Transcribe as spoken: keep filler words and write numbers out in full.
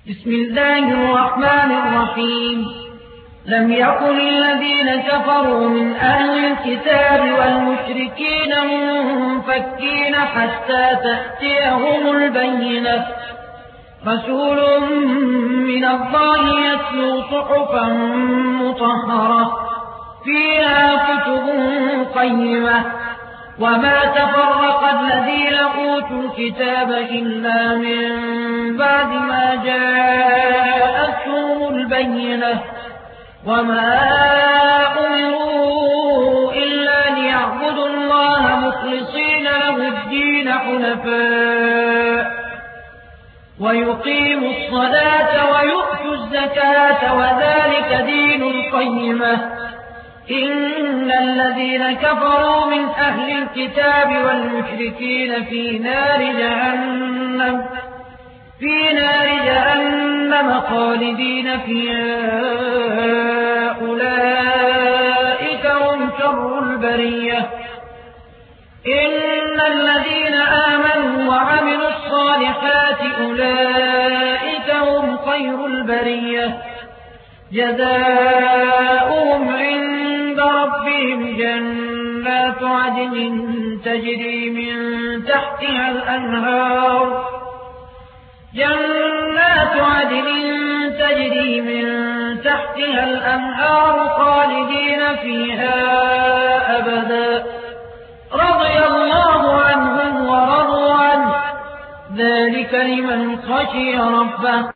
بسم الله الرحمن الرحيم لم يكن الذين كفروا من أهل الكتاب والمشركين منفكين حتى تأتيهم البينة رسول من الله يتلو صحفا مطهرة فيها كتب قيمة وما تفرق الذين أوتوا الكتاب إلا من بعد ما جاءتهم البينة وما أمروا إلا ليعبدوا الله مخلصين له الدين حنفاء ويقيموا الصلاة ويؤتوا الزكاة وذلك دين القيمة إن الذين كفروا من أهل الكتاب والمشركين في نار جهنم في نار جهنم خالدين فيها أولئك هم شر البرية إن الذين آمنوا وعملوا الصالحات أولئك هم خير البرية جزاؤهم عند ربهم جنات عدن تجري من تحتها الأنهار جنات عدن تجري من تحتها الأنهار خالدين فيها أبدا رضي الله عنهم ورضوا عنه ذلك لمن خشي ربه